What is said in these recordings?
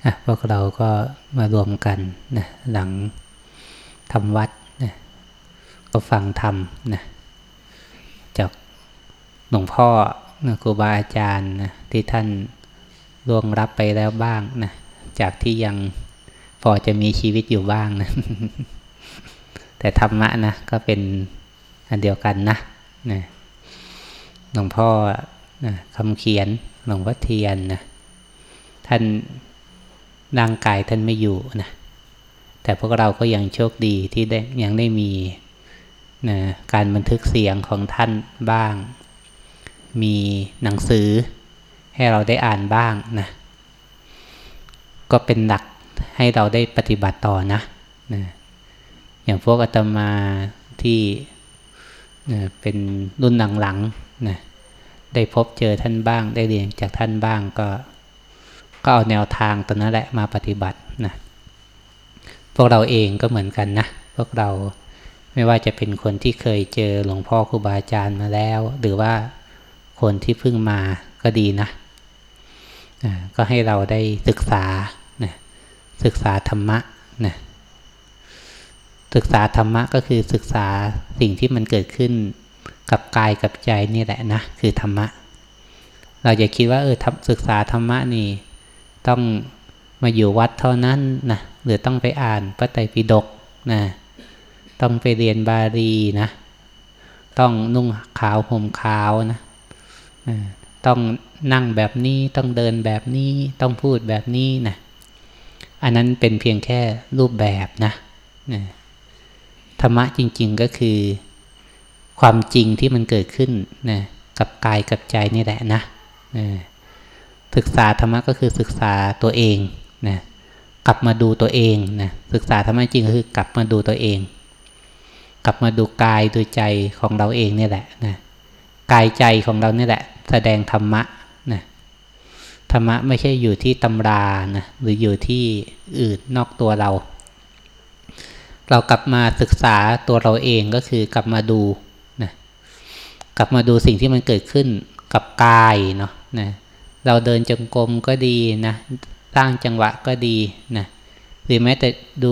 พวกเราก็มารวมกันนะหลังทำวัดนะก็ฟังธรรมนะจากหลวงพ่อนะครูบาอาจารย์นะที่ท่านล่วงรับไปแล้วบ้างนะจากที่ยังพอจะมีชีวิตอยู่บ้างนะ แต่ธรรมะนะก็เป็นอันเดียวกันนะหลวงพ่อนะคำเขียนหลวงพ่อเทียนนะท่านร่างกายท่านไม่อยู่นะแต่พวกเราก็ยังโชคดีที่ยังได้มีนะการบันทึกเสียงของท่านบ้างมีหนังสือให้เราได้อ่านบ้างนะก็เป็นหลักให้เราได้ปฏิบัติต่อนะอย่างพวกอาตมาที่เป็นรุ่นหลังๆนะได้พบเจอท่านบ้างได้เรียนจากท่านบ้างก็เอาแนวทางตรงนั้นแหละมาปฏิบัตินะพวกเราเองก็เหมือนกันนะพวกเราไม่ว่าจะเป็นคนที่เคยเจอหลวงพ่อครูบาอาจารย์มาแล้วหรือว่าคนที่เพิ่งมาก็ดีนะก็ให้เราได้ศึกษาศึกษาธรรมะนะศึกษาธรรมะก็คือศึกษาสิ่งที่มันเกิดขึ้นกับกายกับใจนี่แหละนะคือธรรมะเราอย่าคิดว่าศึกษาธรรมะนี่ต้องมาอยู่วัดเท่านั้นนะหรือต้องไปอ่านพระไตรปิฎกนะต้องไปเรียนบาลีนะต้องนุ่งขาวห่มขาวนะต้องนั่งแบบนี้ต้องเดินแบบนี้ต้องพูดแบบนี้นะอันนั้นเป็นเพียงแค่รูปแบบนะธรรมะจริงๆก็คือความจริงที่มันเกิดขึ้นนะกับกายกับใจนี่แหละนะศึกษาธรรมะก็คือศึกษาตัวเองนะกลับมาดูตัวเองนะศึกษาธรรมะจริงก็คือกลับมาดูตัวเองกลับมาดูกายดูใจของเราเองนี่แหละนะกายใจของเรานี่แหละแสดงธรรมะนะธรรมะไม่ใช่อยู่ที่ตำรานะหรืออยู่ที่อื่นนอกตัวเรากลับมาศึกษาตัวเราเองก็คือกลับมาดูนะกลับมาดูสิ่งที่มันเกิดขึ้นกับกายเนาะนะเราเดินจงกรมก็ดีนะสร้างจังหวะก็ดีนะหรือแม้แต่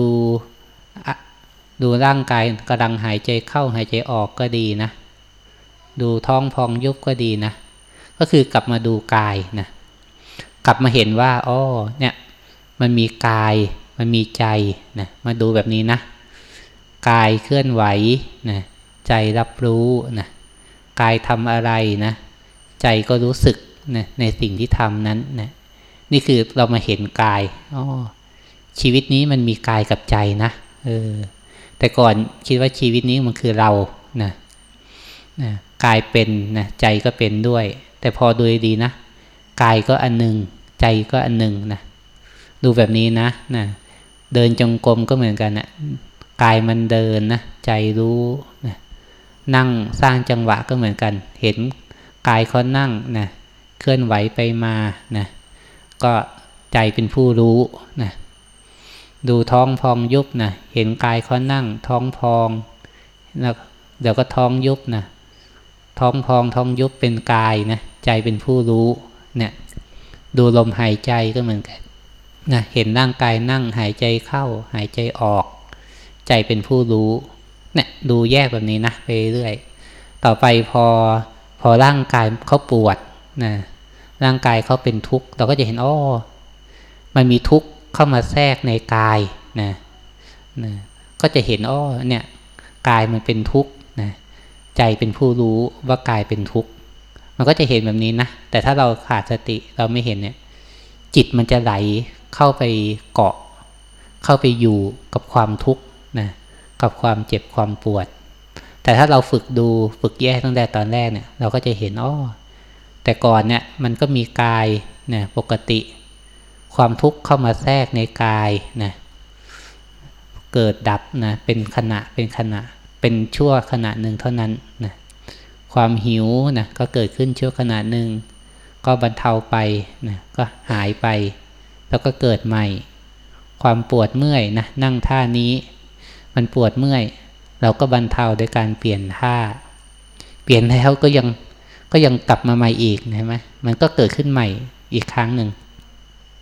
ดูร่างกายกำลังหายใจเข้าหายใจออกก็ดีนะดูท้องพองยุบก็ดีนะก็คือกลับมาดูกายนะกลับมาเห็นว่าเนี่ยมันมีกายมันมีใจนะมาดูแบบนี้นะกายเคลื่อนไหวนะใจรับรู้นะกายทำอะไรนะใจก็รู้สึกนะในสิ่งที่ทำนั้นนะนี่คือเรามาเห็นกายชีวิตนี้มันมีกายกับใจนะแต่ก่อนคิดว่าชีวิตนี้มันคือเรานะกายเป็นนะใจก็เป็นด้วยแต่พอดูดีนะกายก็อันหนึ่งใจก็อันหนึ่งนะดูแบบนี้นะเดินจงกรมก็เหมือนกันนะกายมันเดินนะใจรู้นะนั่งสร้างจังหวะก็เหมือนกันเห็นกายเขานั่งนะเคลื่อนไหวไปมานะก็ใจเป็นผู้รู้นะดูท้องพองยุบนะเห็นกายเขานั่งท้องพองแล้วเดี๋ยวก็ท้องยุบนะท้องพองท้องยุบเป็นกายนะใจเป็นผู้รู้เนี่ยดูลมหายใจก็เหมือนกันนะเห็นร่างกายนั่งหายใจเข้าหายใจออกใจเป็นผู้รู้เนี่ยดูแยกแบบนี้นะไปเรื่อยต่อไปพอร่างกายเขาปวดนะร่างกายเขาเป็นทุกข์เราก็จะเห็นมันมีทุกข์เข้ามาแทรกในกายนะก็จะเห็นเนี่ยกายมันเป็นทุกข์นะใจเป็นผู้รู้ว่ากายเป็นทุกข์มันก็จะเห็นแบบนี้นะแต่ถ้าเราขาดสติเราไม่เห็นเนี่ยจิตมันจะไหลเข้าไปเกาะเข้าไปอยู่กับความทุกข์นะกับความเจ็บความปวดแต่ถ้าเราฝึกแยกตั้งแต่ตอนแรกเนี่ยเราก็จะเห็นแต่ก่อนเนี่ยมันก็มีกายเนี่ยปกติความทุกข์เข้ามาแทรกในกายนะเกิดดับนะเป็นขณะเป็นชั่วขณะหนึ่งเท่านั้นนะความหิวนะก็เกิดขึ้นชั่วขณะหนึ่งก็บรรเทาไปนะก็หายไปแล้วก็เกิดใหม่ความปวดเมื่อยนะนั่งท่านี้มันปวดเมื่อยเราก็บรรเทาโดยการเปลี่ยนท่าเปลี่ยนแล้วก็ยังกลับมาใหม่อีกเห็นไหมมันก็เกิดขึ้นใหม่อีกครั้งหนึ่ง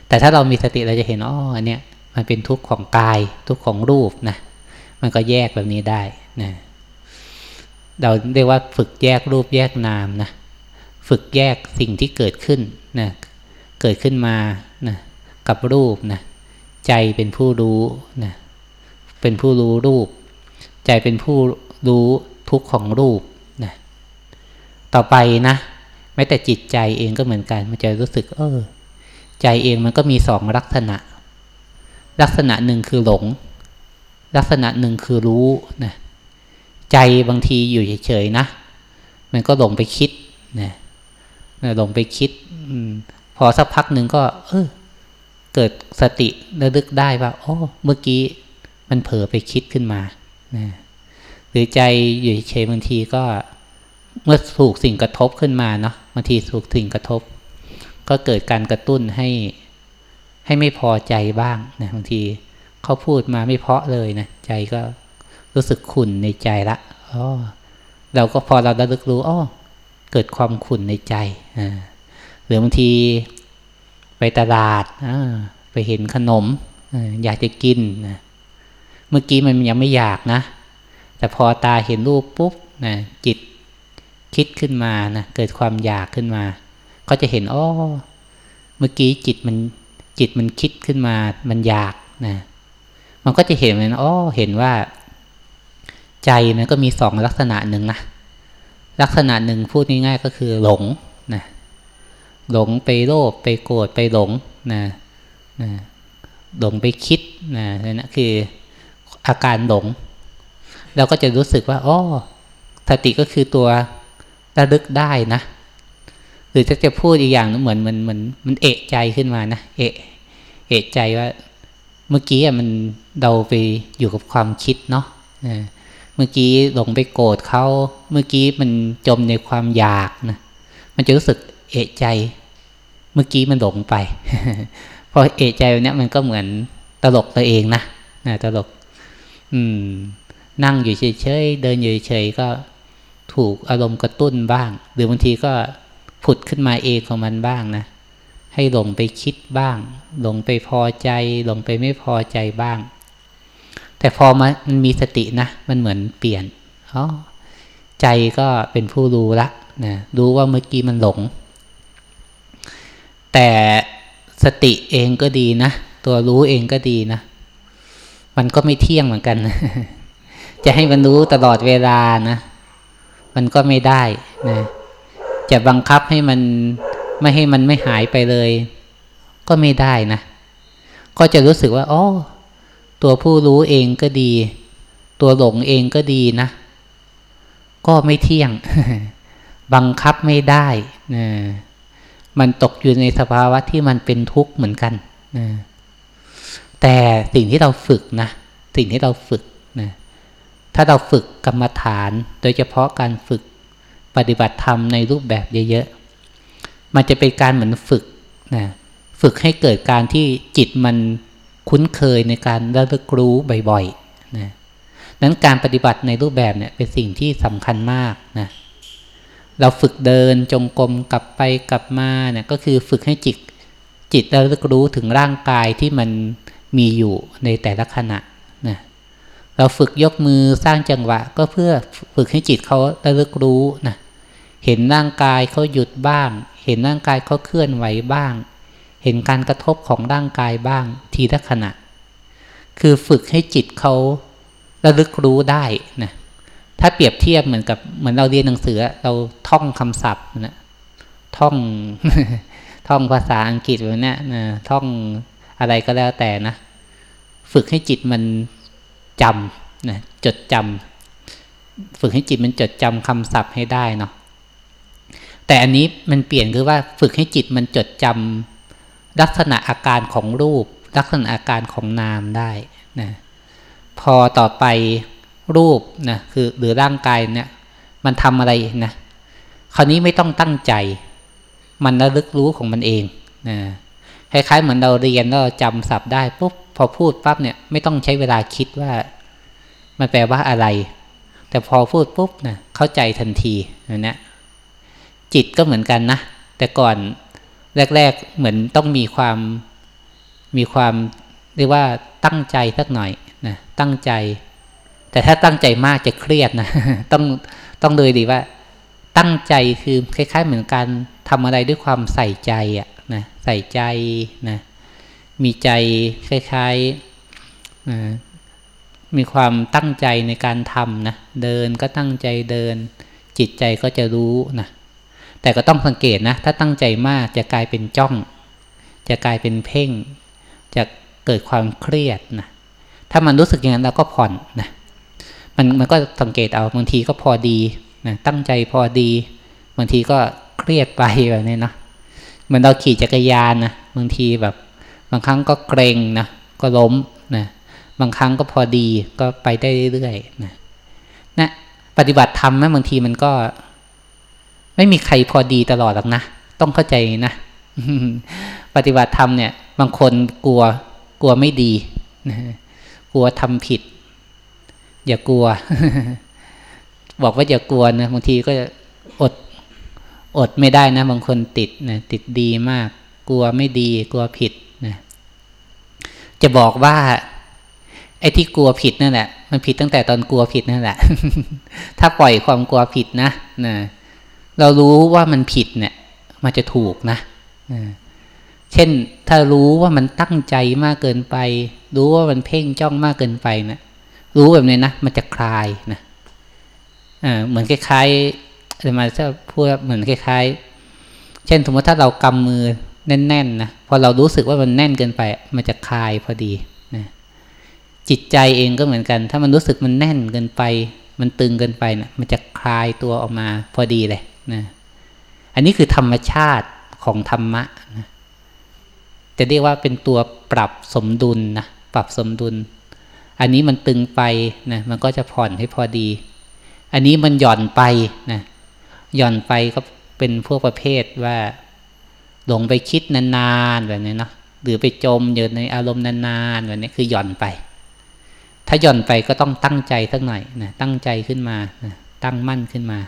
แต่ถ้าเรามีสติเราจะเห็นอันเนี้ยมันเป็นทุกข์ของกายทุกข์ของรูปนะมันก็แยกแบบนี้ได้นะเราเรียกว่าฝึกแยกรูปแยกนามนะฝึกแยกสิ่งที่เกิดขึ้นนะเกิดขึ้นมานะกับรูปนะใจเป็นผู้รู้นะเป็นผู้รู้รูปใจเป็นผู้รู้ทุกข์ของรูปนะต่อไปนะแม้แต่จิตใจเองก็เหมือนกันมันจะรู้สึกใจเองมันก็มีสองลักษณะลักษณะหนึ่งคือหลงลักษณะหนึ่งคือรู้นะใจบางทีอยู่เฉยๆนะมันก็หลงไปคิดนะหลงไปคิดพอสักพักหนึ่งก็เกิดสติระลึกได้ว่าเมื่อกี้มันเผลอไปคิดขึ้นมานะหรือใจอยู่เฉยๆบางทีก็เมื่อถูกสิ่งกระทบขึ้นมาเนาะบางทีถูกสิ่งกระทบก็เกิดการกระตุ้นให้ไม่พอใจบ้างนะบางทีเขาพูดมาไม่เพราะเลยนะใจก็รู้สึกขุ่นในใจละเราก็พอเราระลึกรู้เกิดความขุ่นในใจหรือบางทีไปตลาดไปเห็นขนมอยากจะกินนะเมื่อกี้มันยังไม่อยากนะแต่พอตาเห็นรูปปุ๊บนะจิตคิดขึ้นมานะเกิดความอยากขึ้นมาก็จะเห็นเมื่อกี้จิตมันคิดขึ้นมามันอยากนะมันก็จะเห็นมันเห็นว่าใจมันก็มีสองลักษณะหนึ่งนะลักษณะหนึ่งพูดง่ายๆก็คือหลงนะหลงไปโลภไปโกรธไปหลงนะหลงไปคิดนะนั่นคืออาการหลงเราก็จะรู้สึกว่าสติก็คือตัวระลึกได้นะหรือจะพูดอีกอย่างนึงเหมือนมันเอะใจขึ้นมานะเอะใจว่าเมื่อกี้มันเราไปอยู่กับความคิดเนาะเมื่อกี้หลงไปโกรธเขาเมื่อกี้มันจมในความอยากนะมันจะรู้สึกเอะใจเมื่อกี้มันหลงไป พอเอะใจแบบนี้มันก็เหมือนตลกตัวเองนะตลกนั่งอยู่เฉยๆเดินอยู่เฉยๆก็ถูกอารมณ์กระตุ้นบ้างหรือบางทีก็ผุดขึ้นมาเองของมันบ้างนะให้หลงไปคิดบ้างหลงไปพอใจหลงไปไม่พอใจบ้างแต่พอมันมีสตินะมันเหมือนเปลี่ยนใจก็เป็นผู้รู้ละนะรู้ว่าเมื่อกี้มันหลงแต่สติเองก็ดีนะตัวรู้เองก็ดีนะมันก็ไม่เที่ยงเหมือนกันนะจะให้มันรู้ตลอดเวลานะมันก็ไม่ได้นะจะบังคับให้มันไม่ให้มันไม่หายไปเลยก็ไม่ได้นะก็จะรู้สึกว่าตัวผู้รู้เองก็ดีตัวหลงเองก็ดีนะก็ไม่เที่ยง บังคับไม่ได้นะมันตกอยู่ในสภาวะที่มันเป็นทุกข์เหมือนกันนะแต่สิ่งที่เราฝึกนะสิ่งที่เราฝึกนะถ้าเราฝึกกรรมฐานโดยเฉพาะการฝึกปฏิบัติธรรมในรูปแบบเยอะๆมันจะเป็นการเหมือนฝึกนะฝึกให้เกิดการที่จิตมันคุ้นเคยในการระลึกรู้บ่อยๆนะนั้นการปฏิบัติในรูปแบบเนี่ยเป็นสิ่งที่สำคัญมากนะเราฝึกเดินจงกรมกลับไปกลับมาเนี่ยก็คือฝึกให้จิตระลึกรู้ถึงร่างกายที่มันมีอยู่ในแต่ละขณะนะเราฝึกยกมือสร้างจังหวะก็เพื่อฝึกให้จิตเขาระลึกรู้นะเห็นร่างกายเขาหยุดบ้างเห็นร่างกายเขาเคลื่อนไหวบ้างเห็นการกระทบของร่างกายบ้างทีละขณะคือฝึกให้จิตเขาระลึกรู้ได้นะถ้าเปรียบเทียบเหมือนเราเรียนหนังสือเราท่องคำศัพท์นะท่อง ท่องภาษาอังกฤษแบบนี้นะท่องอะไรก็แล้วแต่นะฝึกให้จิตมันจำนะจดจำฝึกให้จิตมันจดจำคำศัพท์ให้ได้เนาะแต่อันนี้มันเปลี่ยนคือว่าฝึกให้จิตมันจดจำลักษณะอาการของรูปลักษณะอาการของนามได้นะพอต่อไปรูปนะคือหรือร่างกายเนี่ยมันทำอะไรนะคราวนี้ไม่ต้องตั้งใจมันระลึกรู้ของมันเองนะคล้ายๆเหมือนเราเรียนแล้วเราจำศัพท์ได้ปุ๊บพอพูดปั๊บเนี่ยไม่ต้องใช้เวลาคิดว่ามันแปลว่าอะไรแต่พอพูดปุ๊บนะเข้าใจทันทีนะจิตก็เหมือนกันนะแต่ก่อนแรกๆเหมือนต้องมีความมีความเรียกว่าตั้งใจสักหน่อยนะตั้งใจแต่ถ้าตั้งใจมากจะเครียดนะต้องเลยดีว่าตั้งใจคือคล้ายๆเหมือนการทำอะไรด้วยความใส่ใจอ่ะนะใส่ใจนะมีใจคล้ายๆมีความตั้งใจในการทำนะเดินก็ตั้งใจเดินจิตใจก็จะรู้นะแต่ก็ต้องสังเกตนะถ้าตั้งใจมากจะกลายเป็นจ้องจะกลายเป็นเพ่งจะเกิดความเครียดนะถ้ามันรู้สึกอย่างนั้นเราก็ผ่อนนะมันก็สังเกตเอาบางทีก็พอดีนะตั้งใจพอดีบางทีก็เครียดไปแบบนี้นะเหมือนเราขี่จักรยานนะบางทีแบบบางครั้งก็เกรงนะก็ล้มนะบางครั้งก็พอดีก็ไปได้เรื่อยๆนะปฏิบัติธรรมนะบางทีมันก็ไม่มีใครพอดีตลอดหรอกนะต้องเข้าใจนะปฏิบัติธรรมเนี่ยบางคนกลัวไม่ดีนะกลัวทำผิดอย่ากลัว บอกว่าอย่ากลัวนะบางทีก็อดไม่ได้นะบางคนติดนะติดดีมากกลัวไม่ดีกลัวผิดนะจะบอกว่าไอ้ที่กลัวผิดนั่นแหละมันผิดตั้งแต่ตอนกลัวผิดนั่นแหละ ถ้าปล่อยความกลัวผิดนะเรารู้ว่ามันผิดเนี่ยมันจะถูกนะเช่นถ้ารู้ว่ามันตั้งใจมากเกินไปรู้ว่ามันเพ่งจ้องมากเกินไปนะรู้แบบนี้นะมันจะคลายนะเหมือนคล้ายๆอะไรมาจะพูดเหมือนคล้ายๆเช่นสมมติถ้าเรากำมือแน่นๆนะพอเรารู้สึกว่ามันแน่นเกินไปมันจะคลายพอดีนะจิตใจเองก็เหมือนกันถ้ามันรู้สึกมันแน่นเกินไปมันตึงเกินไปนะมันจะคลายตัวออกมาพอดีเลยนะอันนี้คือธรรมชาติของธรรมะนะจะเรียกว่าเป็นตัวปรับสมดุลนะปรับสมดุลอันนี้มันตึงไปนะมันก็จะผ่อนให้พอดีอันนี้มันหย่อนไปนะหย่อนไปก็เป็นพวกประเภทว่าหลงไปคิดนานๆแบบนี้เนาะหรือไปจมอยู่ในอารมณ์นานๆแบบนี้คือหย่อนไปถ้าหย่อนไปก็ต้องตั้งใจสักหน่อยนะตั้งใจขึ้นมานะตั้งมั่นขึ้นมา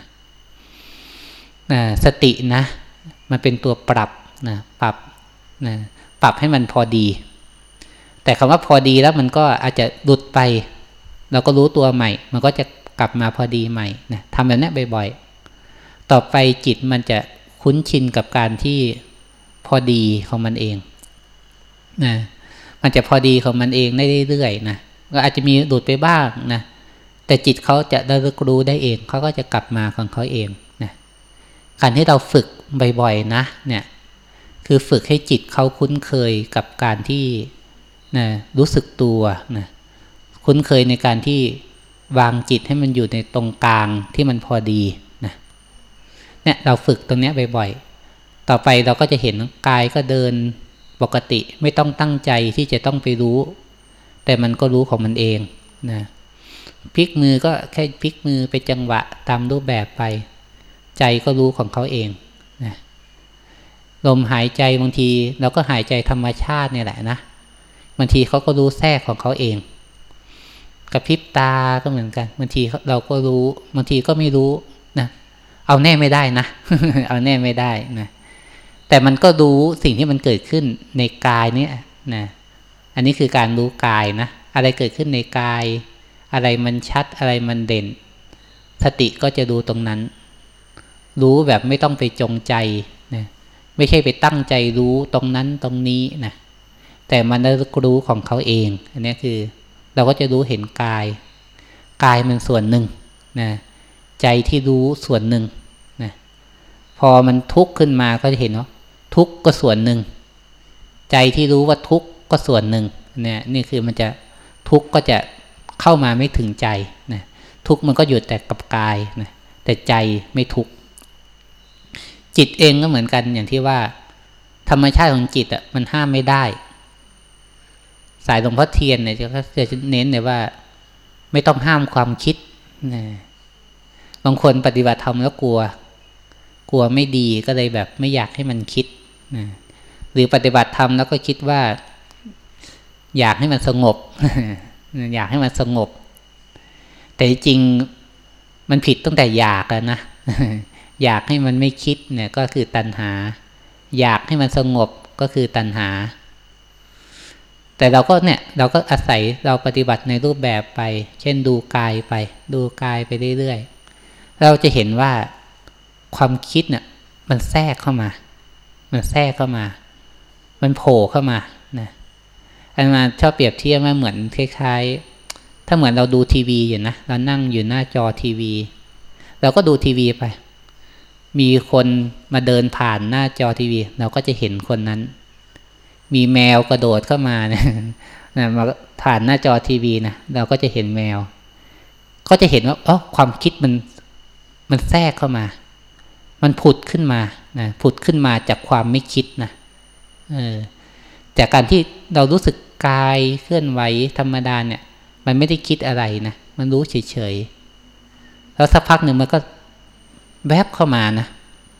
สตินะมันเป็นตัวปรับนะปรับให้มันพอดีแต่คำว่าพอดีแล้วมันก็อาจจะหลุดไปเราก็รู้ตัวใหม่มันก็จะกลับมาพอดีใหม่นะทำแบบนี้บ่อยๆต่อไปจิตมันจะคุ้นชินกับการที่พอดีของมันเองนะมันจะพอดีของมันเองได้เรื่อยๆนะก็อาจจะมีหลุดไปบ้างนะแต่จิตเขาจะได้รู้ได้เองเขาก็จะกลับมาของเขาเองนะการที่เราฝึกบ่อยๆนะเนี่ยคือฝึกให้จิตเขาคุ้นเคยกับการที่นะรู้สึกตัวนะคุ้นเคยในการที่วางจิตให้มันอยู่ในตรงกลางที่มันพอดีนะเนี่ยเราฝึกตรงนี้บ่อยๆต่อไปเราก็จะเห็นกายก็เดินปกติไม่ต้องตั้งใจที่จะต้องไปรู้แต่มันก็รู้ของมันเองนะพลิกมือก็แค่พลิกมือไปจังหวะตามรูปแบบไปใจก็รู้ของเขาเองนะลมหายใจบางทีเราก็หายใจธรรมชาติเนี่ยแหละนะบางทีเขาก็รู้แทรกของเขาเองกระพริบตาก็เหมือนกันบางทีเราก็รู้บางทีก็ไม่รู้นะเอาแน่ไม่ได้นะ เอาแน่ไม่ได้นะแต่มันก็รู้สิ่งที่มันเกิดขึ้นในกายเนี่ยนะอันนี้คือการรู้กายนะอะไรเกิดขึ้นในกายอะไรมันชัดอะไรมันเด่นสติก็จะดูตรงนั้นรู้แบบไม่ต้องไปจงใจนะไม่ใช่ไปตั้งใจรู้ตรงนั้นตรงนี้นะแต่มันได้รู้ของเขาเองอันนี้คือเราก็จะรู้เห็นกายมันส่วนหนึ่งนะใจที่รู้ส่วนหนึ่งนะพอมันทุกข์ขึ้นมาก็จะเห็นว่าทุกข์ก็ส่วนหนึ่งใจที่รู้ว่าทุกข์ก็ส่วนหนึ่งเนี่ยนี่คือมันจะทุกข์ก็จะเข้ามาไม่ถึงใจนะทุกข์มันก็อยู่แต่กับกายนะแต่ใจไม่ทุกข์จิตเองก็เหมือนกันอย่างที่ว่าธรรมชาติของจิตอ่ะมันห้ามไม่ได้สายหลวงพ่อเทียนเนี่ยจะเน้นเลยว่าไม่ต้องห้ามความคิดนะบางคนปฏิบัติธรรมแล้วกลัวไม่ดีก็เลยแบบไม่อยากให้มันคิดนะหรือปฏิบัติธรรมแล้วก็คิดว่าอยากให้มันสงบ อยากให้มันสงบแต่จริงมันผิดตั้งแต่อยากแล้วนะ อยากให้มันไม่คิดเนี่ยก็คือตัณหาอยากให้มันสงบก็คือตัณหาแต่เราก็อาศัยเราปฏิบัติในรูปแบบไปเช่นดูกายไปเรื่อยๆเราจะเห็นว่าความคิดเนี่ยมันแทรกเข้ามามันโผล่เข้ามานะอันมาชอบเปรียบเทียบว่าเหมือนคล้ายๆถ้าเหมือนเราดูทีวีอยู่นะเรานั่งอยู่หน้าจอทีวีเราก็ดูทีวีไปมีคนมาเดินผ่านหน้าจอทีวีเราก็จะเห็นคนนั้นมีแมวกระโดดเข้ามาเนี่ยมาผ่านหน้าจอทีวีนะเราก็จะเห็นแมวก็จะเห็นว่าความคิดมันแทรกเข้ามามันผุดขึ้นมานะผุดขึ้นมาจากความไม่คิดนะจากการที่เรารู้สึกกายเคลื่อนไหวธรรมดาเนี่ยมันไม่ได้คิดอะไรนะมันรู้เฉยๆแล้วสักพักหนึ่งมันก็แวบเข้ามานะ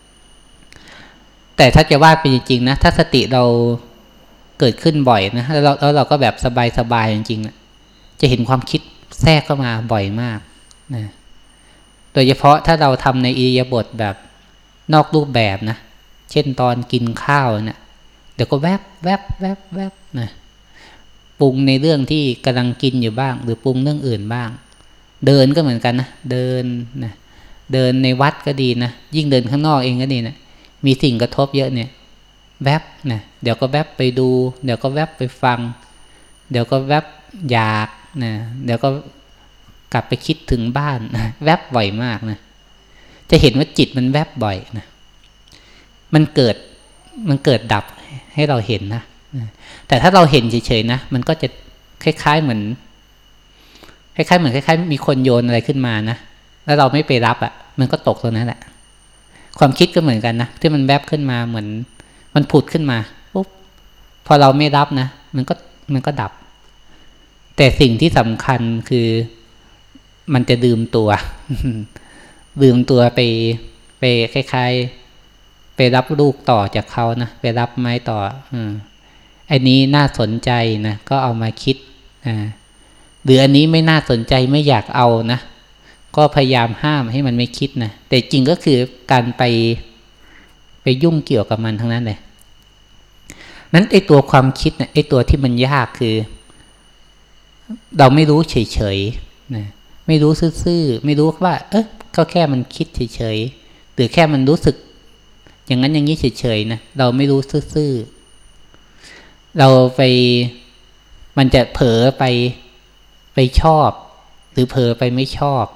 แต่ถ้าจะว่าเป็นจริงๆนะถ้าสติเราเกิดขึ้นบ่อยนะแล้วเราก็แบบสบายๆจริงๆนะจะเห็นความคิดแทรกเข้ามาบ่อยมากนะโดยเฉพาะถ้าเราทำในอิริยาบถแบบนอกรูปแบบนะเช่นตอนกินข้าวเนี่ยเดี๋ยวก็แวบนะปรุงในเรื่องที่กำลังกินอยู่บ้างหรือปรุงเรื่องอื่นบ้างเดินก็เหมือนกันนะเดินในวัดก็ดีนะยิ่งเดินข้างนอกเองก็ดีนะมีสิ่งกระทบเยอะเนี่ยแวบนะเดี๋ยวก็แวบไปดูเดี๋ยวก็แวบไปฟังเดี๋ยวก็แวบอยากนะเดี๋ยวก็กลับไปคิดถึงบ้านนะแวบบ่อยมากนะจะเห็นว่าจิตมันแวบบ่อยนะมันเกิดดับให้เราเห็นนะแต่ถ้าเราเห็นเฉยๆนะมันก็จะคล้ายๆเหมือนมีคนโยนอะไรขึ้นมานะแล้วเราไม่ไปรับมันก็ตกตรงนั้นแหละความคิดก็เหมือนกันนะที่มันแวบขึ้นมาเหมือนมันผุดขึ้นมาปุ๊บพอเราไม่รับนะมันก็ดับแต่สิ่งที่สำคัญคือมันจะลืมตัวไปคล้ายๆไปรับลูกต่อจากเขานะไปรับไม้ต่ออันนี้น่าสนใจนะก็เอามาคิดหรืออันนี้ไม่น่าสนใจไม่อยากเอานะก็พยายามห้ามให้มันไม่คิดนะแต่จริงก็คือการไปยุ่งเกี่ยวกับมันทั้งนั้นเลยนั้นไอ้ตัวความคิดนะไอ้ตัวที่มันยากคือเราไม่รู้เฉยๆนะไม่รู้ซื่อๆไม่รู้ว่าก็แค่มันคิดเฉยๆหรือแค่มันรู้สึกอย่างนั้นอย่างนี้เฉยๆนะเราไม่รู้ซื่อๆเรามันจะเผลอไปชอบหรือเผลอไปไม่ชอบ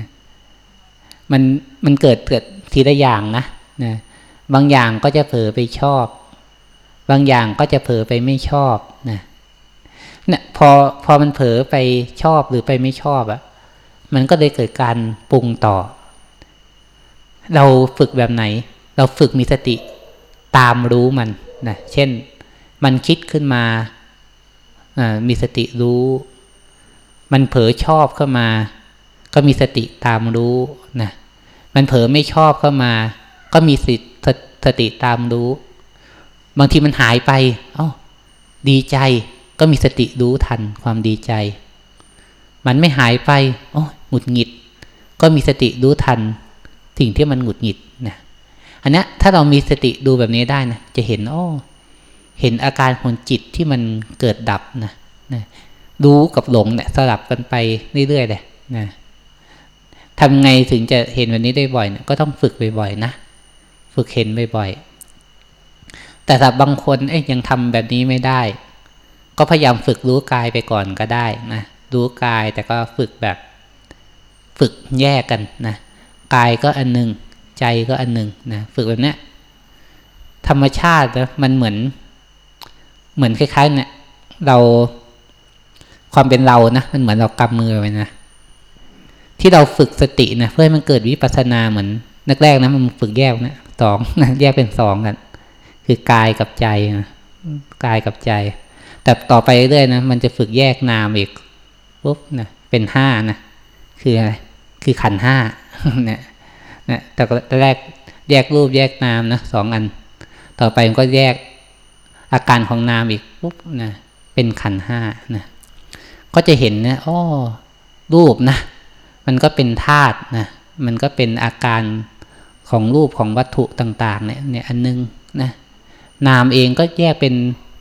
มันเกิดทีละอย่างนะบางอย่างก็จะเผลอไปชอบบางอย่างก็จะเผลอไปไม่ชอบเนี่ยพอมันเผลอไปชอบหรือไปไม่ชอบมันก็เลยเกิดการปรุงต่อเราฝึกแบบไหนเราฝึกมีสติตามรู้มันนะเช่นมันคิดขึ้นมามีสติรู้มันเผลอชอบเข้ามาก็มีสติตามรู้นะมันเผลอไม่ชอบเข้ามาก็มีสติตามรู้บางทีมันหายไปดีใจก็มีสติรู้ทันความดีใจมันไม่หายไปหงุดหงิดก็มีสติรู้ทันสิ่งที่มันหงุดหงิดนะอันนี้ถ้าเรามีสติดูแบบนี้ได้นะจะเห็นเห็นอาการของจิตที่มันเกิดดับนะรู้กับหลงเนี่ยสลับกันไปเรื่อยๆเลยนะทำไงถึงจะเห็นแบบนี้ได้บ่อยเนี่ยก็ต้องฝึกบ่อยๆนะฝึกเห็นบ่อยๆแต่ถ้าบางคนยังทำแบบนี้ไม่ได้ก็พยายามฝึกรู้กายไปก่อนก็ได้นะรู้กายแต่ก็ฝึกแยกกันนะกายก็อันหนึ่งใจก็อันหนึ่งนะฝึกแบบนี้ธรรมชาตินะมันเหมือนคล้ายๆเนี่ยเราความเป็นเรานะมันเหมือนเรากำมือไว้นะที่เราฝึกสตินะเพื่อให้มันเกิดวิปัสสนาเหมือนแรกๆนะมันฝึกแยกนะ2นะแยกเป็น2กันคือกายกับใจนะกายกับใจแต่ต่อไปเรื่อยๆนะมันจะฝึกแยกนามอีกปุ๊บนะเป็น5นะคืออะไรคือขันธ์5เนี่ยแต่แรกแยกรูปแยกนามนะ2อันต่อไปมันก็แยกอาการของนามอีกปุ๊บนะเป็นขันธ์5นะก็จะเห็นนะรูปนะมันก็เป็นธาตุนะมันก็เป็นอาการของรูปของวัตถุต่างๆเนี่ยอันนึงนะนามเองก็แยกเป็น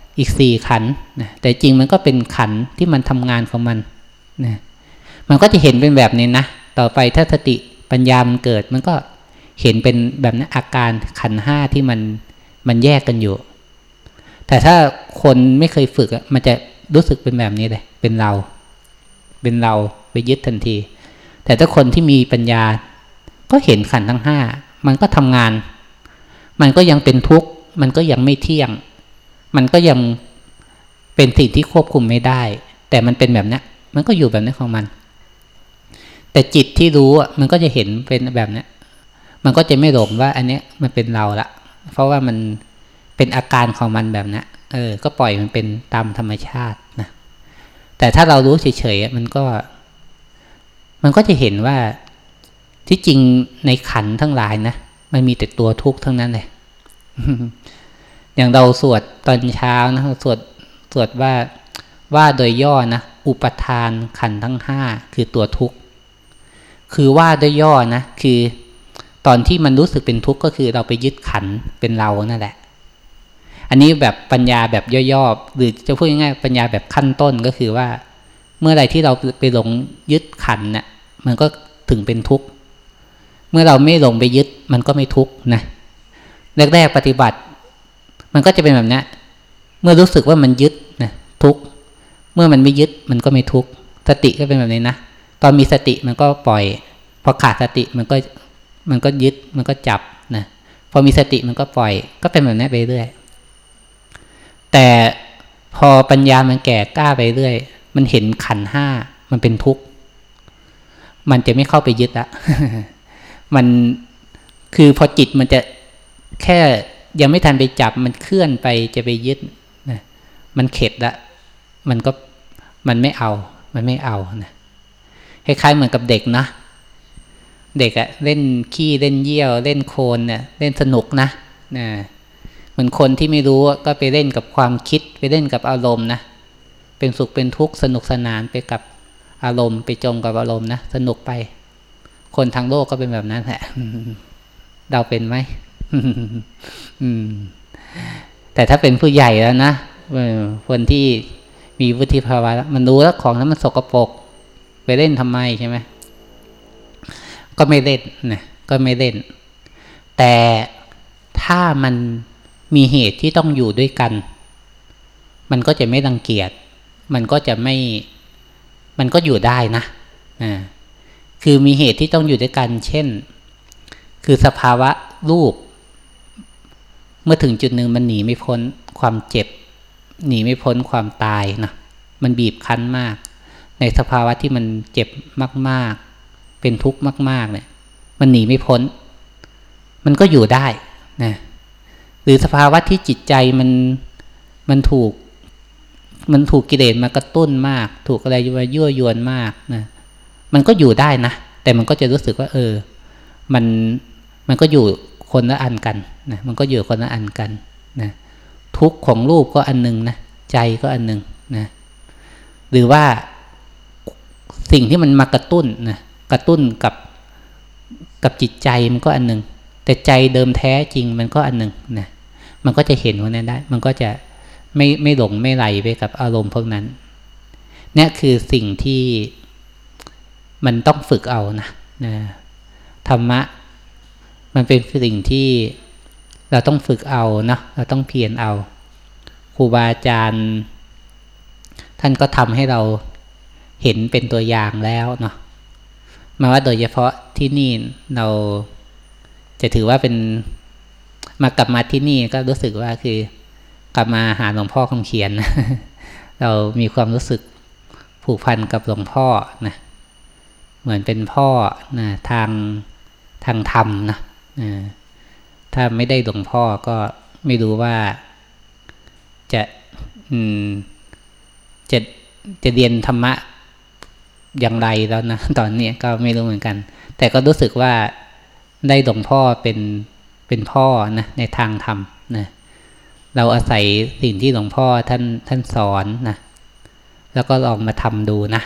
อีก4ขันธ์นะแต่จริงมันก็เป็นขันธ์ที่มันทำงานของมันนะมันก็จะเห็นเป็นแบบนี้นะต่อไปถ้าสติปัญญามันเกิดมันก็เห็นเป็นแบบนั้นอาการขันธ์ห้าที่มันแยกกันอยู่แต่ถ้าคนไม่เคยฝึกมันจะรู้สึกเป็นแบบนี้เลยเป็นเราไปยึดทันทีแต่ถ้าคนที่มีปัญญาก็เห็นขันธ์ทั้งห้ามันก็ทำงานมันก็ยังเป็นทุกข์มันก็ยังไม่เที่ยงมันก็ยังเป็นสิ่งที่ควบคุมไม่ได้แต่มันเป็นแบบนี้มันก็อยู่แบบนี้ของมันแต่จิตที่รู้มันก็จะเห็นเป็นแบบนี้มันก็จะไม่หลงว่าอันนี้มันเป็นเราละเพราะว่ามันเป็นอาการของมันแบบนี้ก็ปล่อยมันเป็นตามธรรมชาตินะแต่ถ้าเรารู้เฉยๆมันก็จะเห็นว่าที่จริงในขันธ์ทั้งหลายนะมันมีแต่ตัวทุกข์ทั้งนั้นเลย อย่างเราสวดตอนเช้านะสวดว่าโดยย่อนะอุปทานขันธ์ทั้งห้าคือตัวทุกข์คือว่าโดยย่อนะคือตอนที่มันรู้สึกเป็นทุกข์ก็คือเราไปยึดขันธ์เป็นเรานั่นแหละอันนี้แบบปัญญาแบบย่อๆหรือจะพูดง่ายๆปัญญาแบบขั้นต้นก็คือว่าเมื่อไรที่เราไปหลงยึดขันธ์น่ะมันก็ถึงเป็นทุกข์เมื่อเราไม่หลงไปยึดมันก็ไม่ทุกข์นะแรกๆปฏิบัติมันก็จะเป็นแบบนี้เมื่อรู้สึกว่ามันยึดนะทุกข์เมื่อมันไม่ยึดมันก็ไม่ทุกข์สติก็เป็นแบบนี้นะตอนมีสติมันก็ปล่อยพอขาดสติมันก็ยึดมันก็จับนะพอมีสติมันก็ปล่อยก็เป็นแบบนี้ไปเรื่อยแต่พอปัญญามันแก่กล้าไปเรื่อยมันเห็นขันธ์ห้ามันเป็นทุกข์มันจะไม่เข้าไปยึดละ มันคือพอจิตมันจะแค่ยังไม่ทันไปจับมันเคลื่อนไปจะไปยึดนะมันเข็ดละมันไม่เอานะคล้ายๆเหมือนกับเด็กนะเด็กเล่นขี้เล่นเยี่ยวเล่นโคลนเนี่ยเล่นสนุกนะเหมือนคนที่ไม่รู้ก็ไปเล่นกับความคิดไปเล่นกับอารมณ์นะเป็นสุขเป็นทุกข์สนุกสนานไปกับอารมณ์ไปจมกับอารมณ์นะสนุกไปคนทางโลกก็เป็นแบบนั้นแหละเดาเป็นไหม แต่ถ้าเป็นผู้ใหญ่แล้วนะคนที่มีวุฒิภาวะแล้วมันรู้แล้วของนั้นมันสกปรกไปเล่นทำไมใช่ไหมก็ไม่เล่นนะก็ไม่เล่นแต่ถ้ามันมีเหตุที่ต้องอยู่ด้วยกันมันก็จะไม่รังเกียจมันก็อยู่ได้นะคือมีเหตุที่ต้องอยู่ด้วยกันเช่นคือสภาวะรูปเมื่อถึงจุดหนึ่งมันหนีไม่พ้นความเจ็บหนีไม่พ้นความตายนะมันบีบคั้นมากในสภาวะที่มันเจ็บมากๆเป็นทุกข์มากๆเนี่ยมันหนีไม่พ้นมันก็อยู่ได้นะหรือสภาวะที่จิตใจมันถูกกิเลสมากระตุ้นมากถูกอะไรมายั่วยวนมากนะมันก็อยู่ได้นะแต่มันก็จะรู้สึกว่ามันก็อยู่คนละอันกันนะมันก็อยู่คนละอันกันนะทุกข์ของรูปก็อันนึงนะใจก็อันนึงนะหรือว่าสิ่งที่มันมากระตุ้นนะกระตุ้นกับจิตใจมันก็อันนึงแต่ใจเดิมแท้จริงมันก็อันนึงนะมันก็จะเห็นว่านั้นได้มันก็จะไม่หลงไม่ไหลไปกับอารมณ์พวกนั้นเนี่ยคือสิ่งที่มันต้องฝึกเอานะธรรมะมันเป็นสิ่งที่เราต้องฝึกเอาเนาะเราต้องเพียรเอาครูบาอาจารย์ท่านก็ทำให้เราเห็นเป็นตัวอย่างแล้วเนาะมาว่าโดยเฉพาะที่นี่เราจะถือว่าเป็นกลับมาที่นี่ก็รู้สึกว่าคือกลับมาหาหลวงพ่อคำเขียน เรามีความรู้สึกผูกพันกับหลวงพ่อนะเหมือนเป็นพ่อนะทางธรรมนะถ้าไม่ได้หลวงพ่อก็ไม่รู้ว่าจะเรียนธรรมะอย่างไรแล้วนะตอนนี้ก็ไม่รู้เหมือนกันแต่ก็รู้สึกว่าได้หลวงพ่อเป็นพ่อนะในทางธรรมนะเราอาศัยสิ่งที่หลวงพ่อท่านสอนนะแล้วก็ลองมาทำดูนะ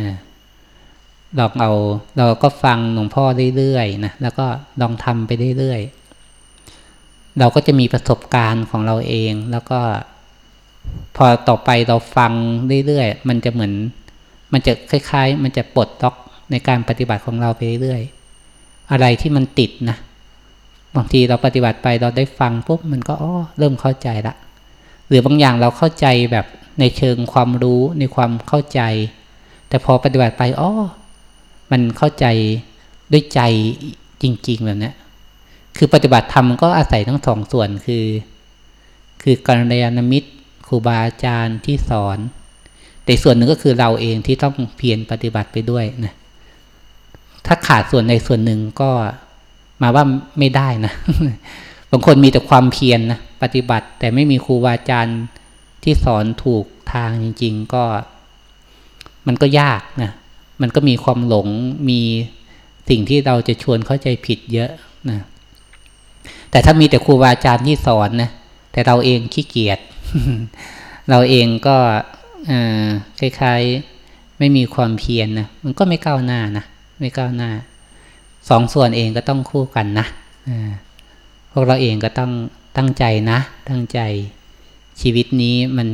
เราก็ฟังหลวงพ่อเรื่อยๆนะแล้วก็ลองทำไปเรื่อยๆเราก็จะมีประสบการณ์ของเราเองแล้วก็พอต่อไปเราฟังเรื่อยๆมันจะเหมือนมันจะคล้ายๆมันจะปลดล็อกในการปฏิบัติของเราไปเรื่อยๆอะไรที่มันติดนะบางทีเราปฏิบัติไปเราได้ฟังปุ๊บมันก็เริ่มเข้าใจละหรือบางอย่างเราเข้าใจแบบในเชิงความรู้ในความเข้าใจแต่พอปฏิบัติไปมันเข้าใจด้วยใจจริงๆแบบนี้คือปฏิบัติธรรมก็อาศัยทั้งสองส่วนคือกัลยาณมิตรครูบาอาจารย์ที่สอนแต่ส่วนหนึ่งก็คือเราเองที่ต้องเพียรปฏิบัติไปด้วยนะถ้าขาดส่วนใดส่วนหนึ่งก็มาว่าไม่ได้นะบางคนมีแต่ความเพียรนะปฏิบัติแต่ไม่มีครูบาอาจารย์ที่สอนถูกทางจริงๆก็มันก็ยากนะมันก็มีความหลงมีสิ่งที่เราจะชวนเข้าใจผิดเยอะนะแต่ถ้ามีแต่ครูบาอาจารย์ที่สอนนะแต่เราเองขี้เกียจ เราเองก็คล้ายๆไม่มีความเพียรนะมันก็ไม่ก้าวหน้านะไม่ก้าวหน้าสองส่วนเองก็ต้องคู่กันนะพวกเราเองก็ต้องตั้งใจนะตั้งใจชีวิตนี้มัน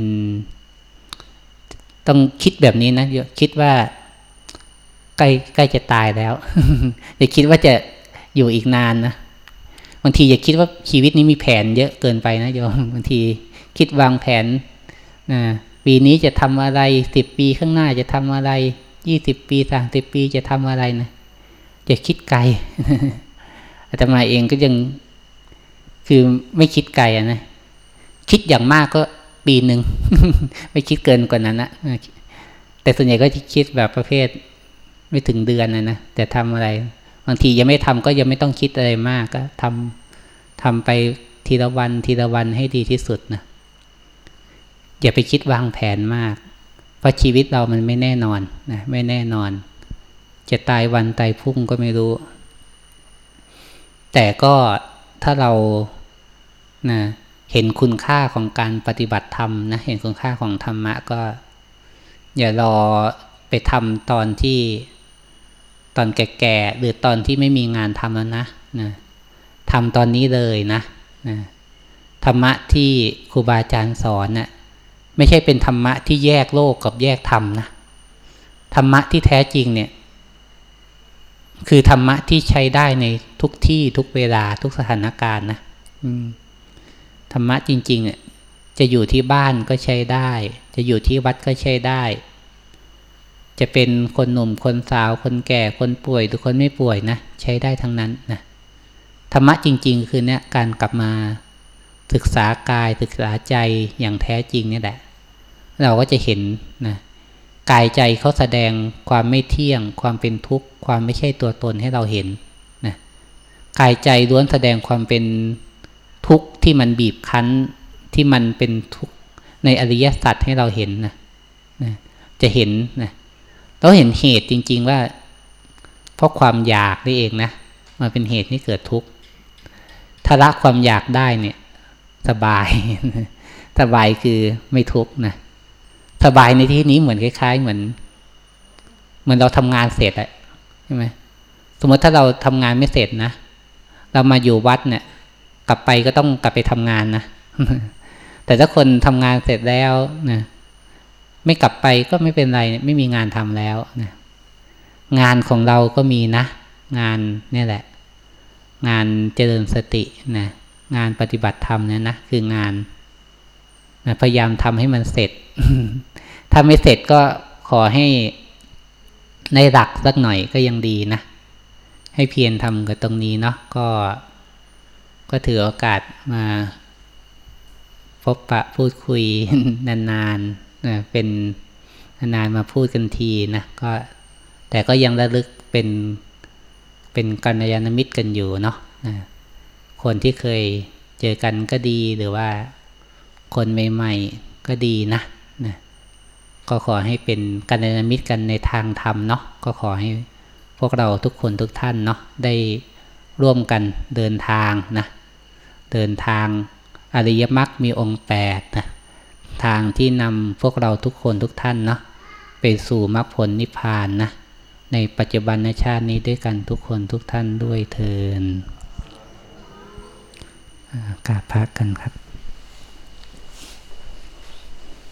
ต้องคิดแบบนี้นะคิดว่าใกล้จะตายแล้ว อย่าคิดว่าจะอยู่อีกนานนะบางทีอย่าคิดว่าชีวิตนี้มีแผนเยอะเกินไปนะโยมบางทีคิดวางแผนปีนี้จะทำอะไร10 ปีข้างหน้าจะทำอะไร20 ปี30 ปีจะทำอะไรนะอย่าคิดไกล อาตมาเองก็ยังคือไม่คิดไกลนะคิดอย่างมากก็ปีหนึ่ง ไม่คิดเกินกว่านั้นนะแต่ส่วนใหญ่ก็คิดแบบประเภทไม่ถึงเดือนนะแต่ทำอะไรบางทียังไม่ทำก็ยังไม่ต้องคิดอะไรมากก็ทำไปทีละวันให้ดีที่สุดนะอย่าไปคิดวางแผนมากเพราะชีวิตเรามันไม่แน่นอนนะไม่แน่นอนจะตายวันตายพรุ่งก็ไม่รู้แต่ก็ถ้าเรานะเห็นคุณค่าของการปฏิบัติธรรมนะเห็นคุณค่าของธรรมะก็อย่ารอไปทำตอนแก่ๆหรือตอนที่ไม่มีงานทำแล้วนะทำตอนนี้เลยนะธรรมะที่ครูบาอาจารย์สอนนะไม่ใช่เป็นธรรมะที่แยกโลกกับแยกธรรมนะธรรมะที่แท้จริงเนี่ยคือธรรมะที่ใช้ได้ในทุกที่ทุกเวลาทุกสถานการณ์นะธรรมะจริงๆเนี่ยจะอยู่ที่บ้านก็ใช้ได้จะอยู่ที่วัดก็ใช้ได้จะเป็นคนหนุ่มคนสาวคนแก่คนป่วยหรือคนไม่ป่วยนะใช้ได้ทั้งนั้นนะธรรมะจริงๆคือเนี่ยการกลับมาศึกษากายศึกษาใจอย่างแท้จริงนี่แหละเราก็จะเห็นนะกายใจเขาแสดงความไม่เที่ยงความเป็นทุกข์ความไม่ใช่ตัวตนให้เราเห็นนะกายใจล้วนแสดงความเป็นทุกข์ที่มันบีบคั้นที่มันเป็นทุกข์ในอริยสัจให้เราเห็นนะจะเห็นนะเราเห็นเหตุจริงๆว่าเพราะความอยากนี่เองนะมันเป็นเหตุที่เกิดทุกข์ถ้าละความอยากได้เนี่ยสบาย สบายคือไม่ทุกข์นะสบายในที่นี้เหมือนคล้ายๆเหมือนเราทำงานเสร็จอะใช่ไหมสมมติถ้าเราทำงานไม่เสร็จนะเรามาอยู่วัดเนี่ยกลับไปก็ต้องกลับไปทำงานนะ แต่ถ้าคนทำงานเสร็จแล้วนะไม่กลับไปก็ไม่เป็นไรไม่มีงานทำแล้วนะงานของเราก็มีนะงานนี่แหละงานเจริญสตินะงานปฏิบัติธรรมเนี่ยนะคืองานนะพยายามทำให้มันเสร็จ ถ้าไม่เสร็จก็ขอให้ในหลักสักหน่อยก็ยังดีนะให้เพียรทำกับตรงนี้เนาะก็ถือโอกาสมาพบปะพูดคุย นานๆนะเป็นนานมาพูดกันทีนะก็แต่ก็ยังระลึกเป็นกัลยาณมิตรกันอยู่เนาะนะคนที่เคยเจอกันก็ดีหรือว่าคนใหม่ๆก็ดีนะก็ขอให้เป็นกัลยาณมิตรกันในทางธรรมเนาะก็ขอให้พวกเราทุกคนทุกท่านเนาะได้ร่วมกันเดินทางนะเดินทางอริยมรรคมีองค์8นะทางที่นำพวกเราทุกคนทุกท่านเนาะไปสู่มรรคผลนิพพานนะในปัจจุบันชาตินี้ด้วยกันทุกคนทุกท่านด้วยเทอญกราบพระกันครับ